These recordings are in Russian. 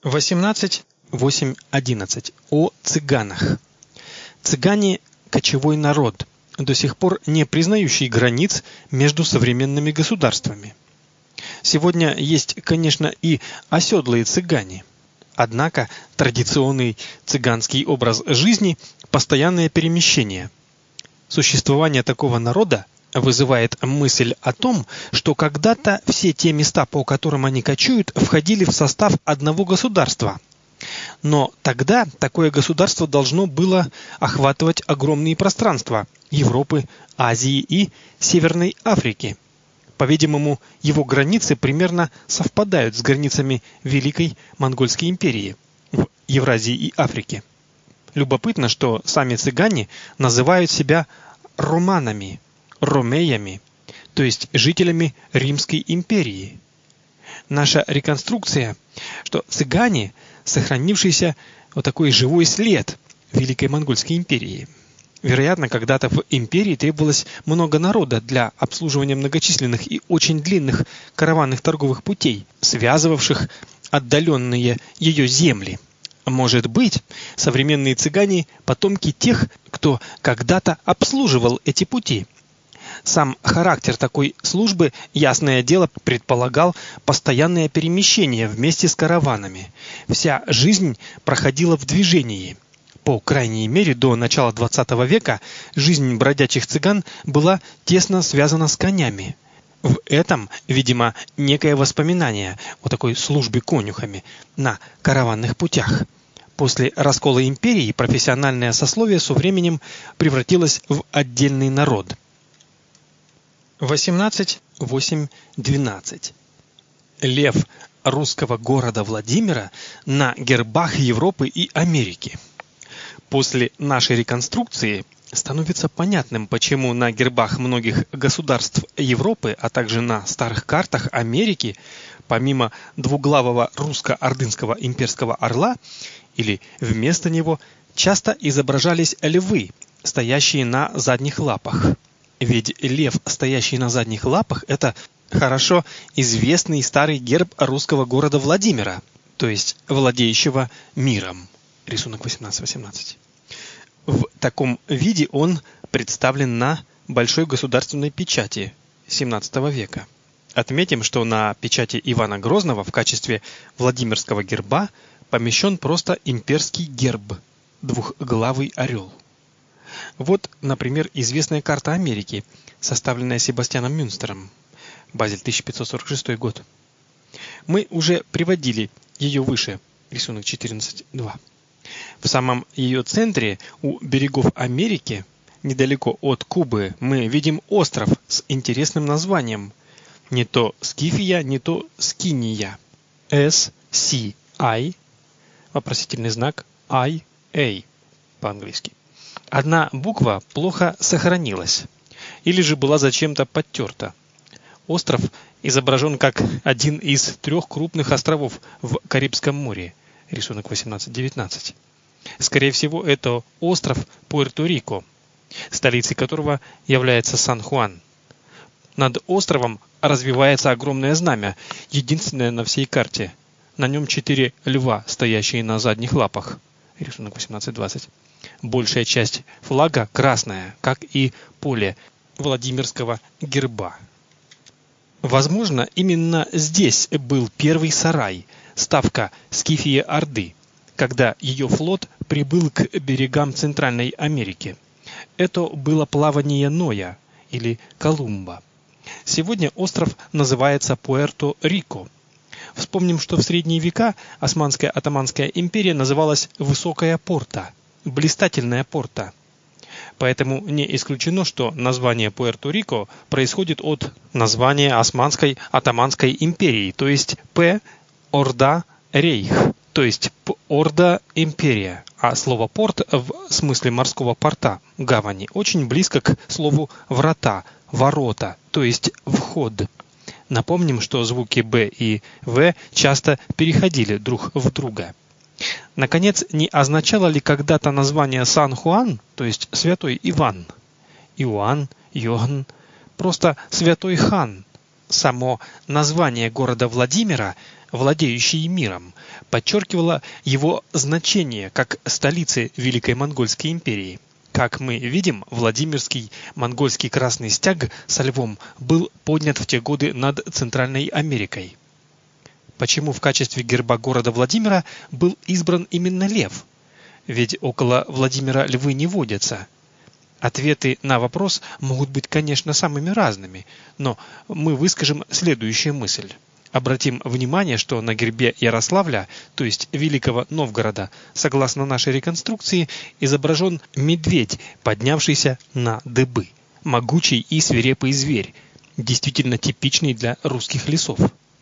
18.8.11. О цыганах. Цыгане – кочевой народ, до сих пор не признающий границ между современными государствами. Сегодня есть, конечно, и оседлые цыгане. Однако традиционный цыганский образ жизни – постоянное перемещение. Существование такого народа вызывает мысль о том, что когда-то все те места, по которым они кочуют, входили в состав одного государства. Но тогда такое государство должно было охватывать огромные пространства Европы, Азии и Северной Африки. По-видимому, его границы примерно совпадают с границами Великой Монгольской империи в Евразии и Африке. Любопытно, что сами цыгане называют себя романами, ромеями, то есть жителями Римской империи. Наша реконструкция, что цыгане – сохранившийся вот такой живой след Великой Монгольской империи. Вероятно, когда-то в империи требовалось много народа для обслуживания многочисленных и очень длинных караванных торговых путей, связывавших отдаленные ее земли. Может быть, современные цыгане – потомки тех, кто когда-то обслуживал эти пути. Сам характер такой службы, ясное дело, предполагал постоянное перемещение вместе с караванами. Вся жизнь проходила в движении. По крайней мере, до начала XX века жизнь бродячих цыган была тесно связана с конями. В этом, видимо, некое воспоминание о такой службе конюхами на караванных путях. После раскола империи профессиональное сословие со временем превратилось в отдельный народ. 18.8.12. Лев русского города Владимира на гербах Европы и Америки. После нашей реконструкции становится понятным, почему на гербах многих государств Европы, а также на старых картах Америки, помимо двуглавого русско-ордынского имперского орла, или вместо него, часто изображались львы, стоящие на задних лапах. Ведь лев, стоящий на задних лапах, это хорошо известный старый герб русского города Владимира, то есть владеющего миром. Рисунок 18.18. В таком виде он представлен на большой государственной печати XVII века. Отметим, что на печати Ивана Грозного в качестве Владимирского герба помещен просто имперский герб – двухглавый орел. Вот, например, известная карта Америки, составленная Себастьяном Мюнстером. Базель, 1546 год. Мы уже приводили ее выше, рисунок 14.2. В самом ее центре, у берегов Америки, недалеко от Кубы, мы видим остров с интересным названием. Не то Скифия, не то Скиния. S-C-I, вопросительный знак, I-A по-английски. Одна буква плохо сохранилась, или же была зачем-то подтерта. Остров изображен как один из 3 крупных островов в Карибском море, рисунок 18-19. Скорее всего, это остров Пуэрто-Рико, столицей которого является Сан-Хуан. Над островом развивается огромное знамя, единственное на всей карте. На нем 4 льва, стоящие на задних лапах, рисунок 18-20. Большая часть флага красная, как и поле Владимирского герба. Возможно, именно здесь был первый сарай, ставка Скифии Орды, когда ее флот прибыл к берегам Центральной Америки. Это было плавание Ноя или Колумба. Сегодня остров называется Пуэрто-Рико. Вспомним, что в средние века Османская Оттоманская империя называлась Высокая Порта, блистательная порта. Поэтому не исключено, что название Пуэрто-Рико происходит от названия Османской Оттоманской империи, то есть П-Орда-Рейх, то есть Орда-империя. А слово «порт» в смысле морского порта, гавани, очень близко к слову «врата», «ворота», то есть «вход». Напомним, что звуки «б» и «в» часто переходили друг в друга. Наконец, не означало ли когда-то название Сан-Хуан, то есть Святой Иван, Иоанн, Йоганн, просто Святой Хан? Само название города Владимира владеющей миром, подчеркивала его значение как столицы Великой Монгольской империи. Как мы видим, Владимирский монгольский красный стяг со львом был поднят в те годы над Центральной Америкой. Почему в качестве герба города Владимира был избран именно лев? Ведь около Владимира львы не водятся. Ответы на вопрос могут быть, конечно, самыми разными, но мы выскажем следующую мысль. Обратим внимание, что на гербе Ярославля, то есть Великого Новгорода, согласно нашей реконструкции, изображен медведь, поднявшийся на дыбы. Могучий и свирепый зверь, действительно типичный для русских лесов.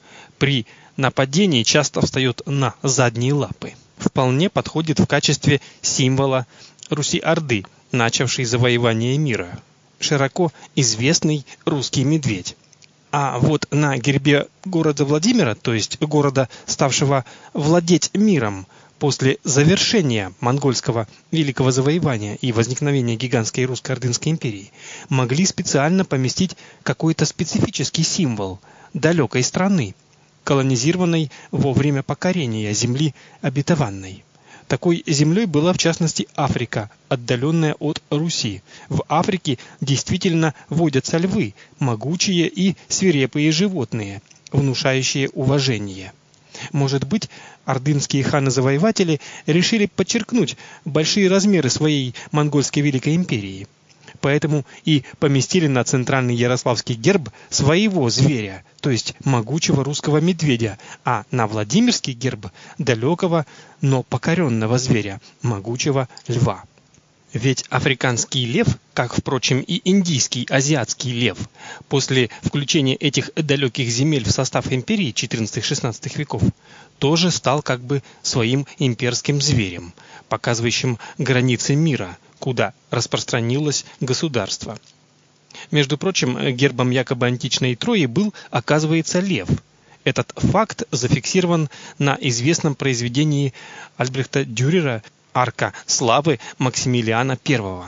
При нападении часто встает на задние лапы. Вполне подходит в качестве символа Руси-Орды, начавшей завоевание мира. Широко известный русский медведь. А вот на гербе города Владимира, то есть города, ставшего владеть миром после завершения монгольского великого завоевания и возникновения гигантской русско-ордынской империи, могли специально поместить какой-то специфический символ далекой страны, колонизированной во время покорения земли обетованной. Такой землей была в частности Африка, отдаленная от Руси. В Африке действительно водятся львы, могучие и свирепые животные, внушающие уважение. Может быть, ордынские ханы-завоеватели решили подчеркнуть большие размеры своей монгольской великой империи. Поэтому и поместили на центральный ярославский герб своего зверя, то есть могучего русского медведя, а на Владимирский герб далекого, но покоренного зверя, могучего льва. Ведь африканский лев, как, впрочем, и индийский, азиатский лев, после включения этих далеких земель в состав империи XIV-XVI веков, тоже стал как бы своим имперским зверем, показывающим границы мира, куда распространилось государство. Между прочим, гербом якобы античной Трои был, оказывается, лев. Этот факт зафиксирован на известном произведении Альбрехта Дюрера «Арка славы Максимилиана I».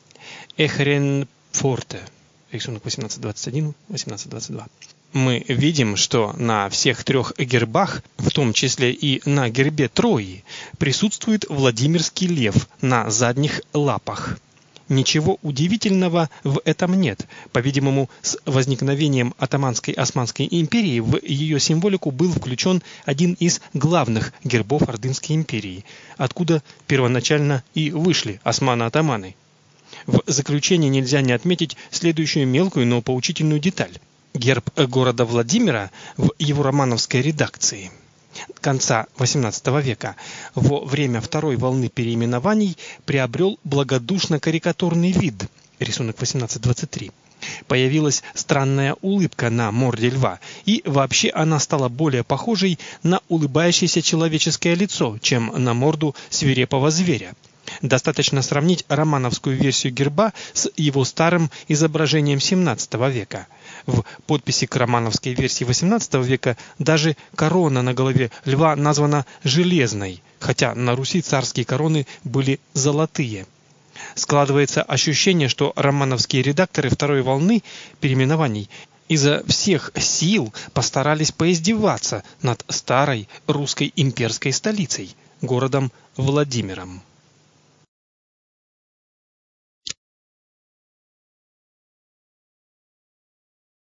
Эхренпфорте, рисунок 1821-1822. Мы видим, что на всех трех гербах, в том числе и на гербе Трои, присутствует Владимирский лев на задних лапах. Ничего удивительного в этом нет. По-видимому, с возникновением Оттоманской Османской империи в ее символику был включен один из главных гербов Ордынской империи, откуда первоначально и вышли османо-оттоманы. В заключение нельзя не отметить следующую мелкую, но поучительную деталь. Герб города Владимира в его романовской редакции конца XVIII века во время второй волны переименований приобрел благодушно-карикатурный вид, рисунок 1823. Появилась странная улыбка на морде льва, и вообще она стала более похожей на улыбающееся человеческое лицо, чем на морду свирепого зверя. Достаточно сравнить романовскую версию герба с его старым изображением XVII века. В подписи к романовской версии XVIII века даже корона на голове льва названа железной, хотя на Руси царские короны были золотые. Складывается ощущение, что романовские редакторы второй волны переименований изо всех сил постарались поиздеваться над старой русской имперской столицей, городом Владимиром.